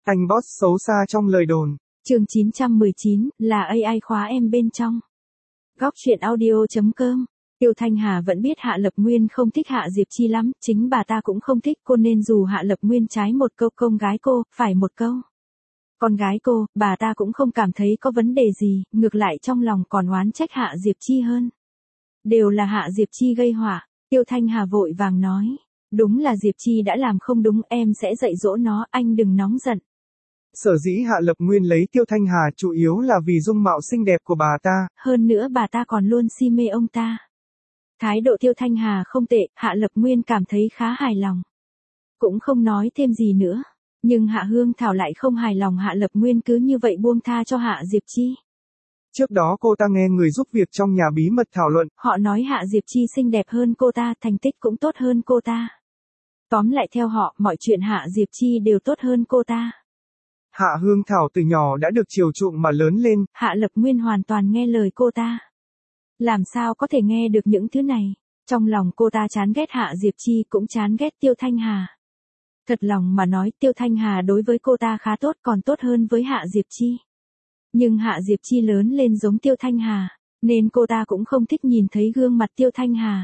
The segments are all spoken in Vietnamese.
Anh boss xấu xa trong lời đồn. Chương 919, là AI khóa em bên trong. Góc truyện audio.com. Tiêu Thanh Hà vẫn biết Hạ Lập Nguyên không thích Hạ Diệp Chi lắm, chính bà ta cũng không thích cô nên dù Hạ Lập Nguyên trái một câu con gái cô, phải một câu. Con gái cô, bà ta cũng không cảm thấy có vấn đề gì, ngược lại trong lòng còn oán trách Hạ Diệp Chi hơn. Đều là Hạ Diệp Chi gây họa, Tiêu Thanh Hà vội vàng nói. Đúng là Diệp Chi đã làm không đúng, em sẽ dạy dỗ nó, anh đừng nóng giận. Sở dĩ Hạ Lập Nguyên lấy Tiêu Thanh Hà chủ yếu là vì dung mạo xinh đẹp của bà ta. Hơn nữa bà ta còn luôn si mê ông ta. Thái độ Tiêu Thanh Hà không tệ, Hạ Lập Nguyên cảm thấy khá hài lòng. Cũng không nói thêm gì nữa. Nhưng Hạ Hương Thảo lại không hài lòng Hạ Lập Nguyên cứ như vậy buông tha cho Hạ Diệp Chi. Trước đó cô ta nghe người giúp việc trong nhà bí mật thảo luận. Họ nói Hạ Diệp Chi xinh đẹp hơn cô ta, thành tích cũng tốt hơn cô ta. Tóm lại theo họ, mọi chuyện Hạ Diệp Chi đều tốt hơn cô ta. Hạ Hương Thảo từ nhỏ đã được chiều chuộng mà lớn lên. Hạ Lập Nguyên hoàn toàn nghe lời cô ta. Làm sao có thể nghe được những thứ này? Trong lòng cô ta chán ghét Hạ Diệp Chi cũng chán ghét Tiêu Thanh Hà. Thật lòng mà nói Tiêu Thanh Hà đối với cô ta khá tốt, còn tốt hơn với Hạ Diệp Chi. Nhưng Hạ Diệp Chi lớn lên giống Tiêu Thanh Hà, nên cô ta cũng không thích nhìn thấy gương mặt Tiêu Thanh Hà.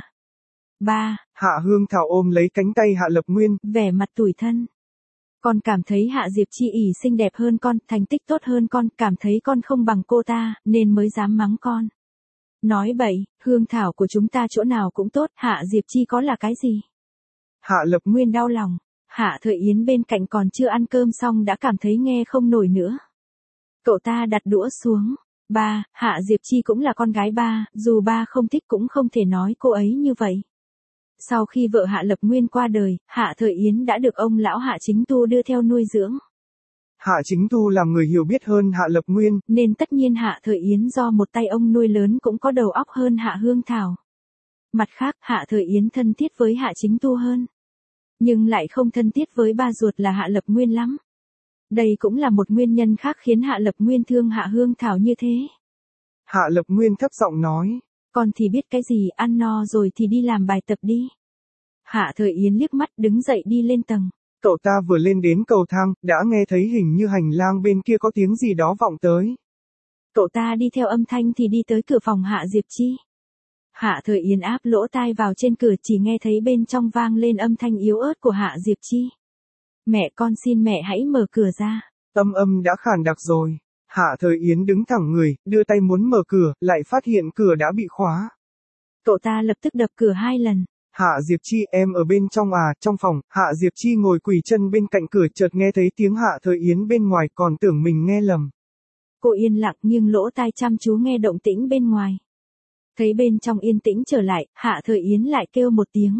3. Hạ Hương Thảo ôm lấy cánh tay Hạ Lập Nguyên, vẻ mặt tủi thân. Con cảm thấy Hạ Diệp Chi ỷ xinh đẹp hơn con, thành tích tốt hơn con, cảm thấy con không bằng cô ta, nên mới dám mắng con. Nói bậy, Hương Thảo của chúng ta chỗ nào cũng tốt, Hạ Diệp Chi có là cái gì? Hạ Lập Nguyên đau lòng, Hạ Thời Yến bên cạnh còn chưa ăn cơm xong đã cảm thấy nghe không nổi nữa. Cậu ta đặt đũa xuống. Ba, Hạ Diệp Chi cũng là con gái ba, dù ba không thích cũng không thể nói cô ấy như vậy. Sau khi vợ Hạ Lập Nguyên qua đời, Hạ Thời Yến đã được ông lão Hạ Chính Tu đưa theo nuôi dưỡng. Hạ Chính Tu làm người hiểu biết hơn Hạ Lập Nguyên, nên tất nhiên Hạ Thời Yến do một tay ông nuôi lớn cũng có đầu óc hơn Hạ Hương Thảo. Mặt khác, Hạ Thời Yến thân thiết với Hạ Chính Tu hơn. Nhưng lại không thân thiết với ba ruột là Hạ Lập Nguyên lắm. Đây cũng là một nguyên nhân khác khiến Hạ Lập Nguyên thương Hạ Hương Thảo như thế. Hạ Lập Nguyên thấp giọng nói. Con thì biết cái gì, ăn no rồi thì đi làm bài tập đi. Hạ Thời Yến liếc mắt đứng dậy đi lên tầng. Cậu ta vừa lên đến cầu thang, đã nghe thấy hình như hành lang bên kia có tiếng gì đó vọng tới. Cậu ta đi theo âm thanh thì đi tới cửa phòng Hạ Diệp Chi. Hạ Thời Yến áp lỗ tai vào trên cửa, chỉ nghe thấy bên trong vang lên âm thanh yếu ớt của Hạ Diệp Chi. Mẹ con xin mẹ hãy mở cửa ra. Âm đã khàn đặc rồi. Hạ Thời Yến đứng thẳng người, đưa tay muốn mở cửa, lại phát hiện cửa đã bị khóa. Cậu ta lập tức đập cửa 2 lần. Hạ Diệp Chi, em ở bên trong à? Trong phòng, Hạ Diệp Chi ngồi quỳ chân bên cạnh cửa, chợt nghe thấy tiếng Hạ Thời Yến bên ngoài, còn tưởng mình nghe lầm. Cô yên lặng nghiêng lỗ tai chăm chú nghe động tĩnh bên ngoài. Thấy bên trong yên tĩnh trở lại, Hạ Thời Yến lại kêu một tiếng.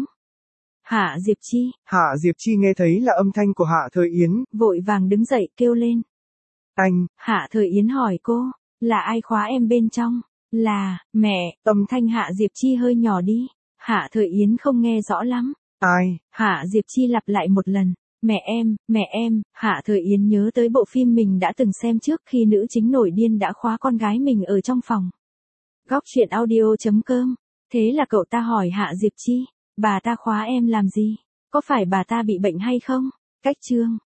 Hạ Diệp Chi. Hạ Diệp Chi nghe thấy là âm thanh của Hạ Thời Yến, vội vàng đứng dậy kêu lên. Anh. Hạ Thời Yến hỏi cô, là ai khóa em bên trong? Là, mẹ. Âm thanh Hạ Diệp Chi hơi nhỏ đi. Hạ Thời Yến không nghe rõ lắm. Ai? Hạ Diệp Chi lặp lại một lần. Mẹ em. Hạ Thời Yến nhớ tới bộ phim mình đã từng xem trước khi nữ chính nổi điên đã khóa con gái mình ở trong phòng. Góc truyện audio.com. Thế là cậu ta hỏi Hạ Diệp Chi, bà ta khóa em làm gì? Có phải bà ta bị bệnh hay không? Cách chương.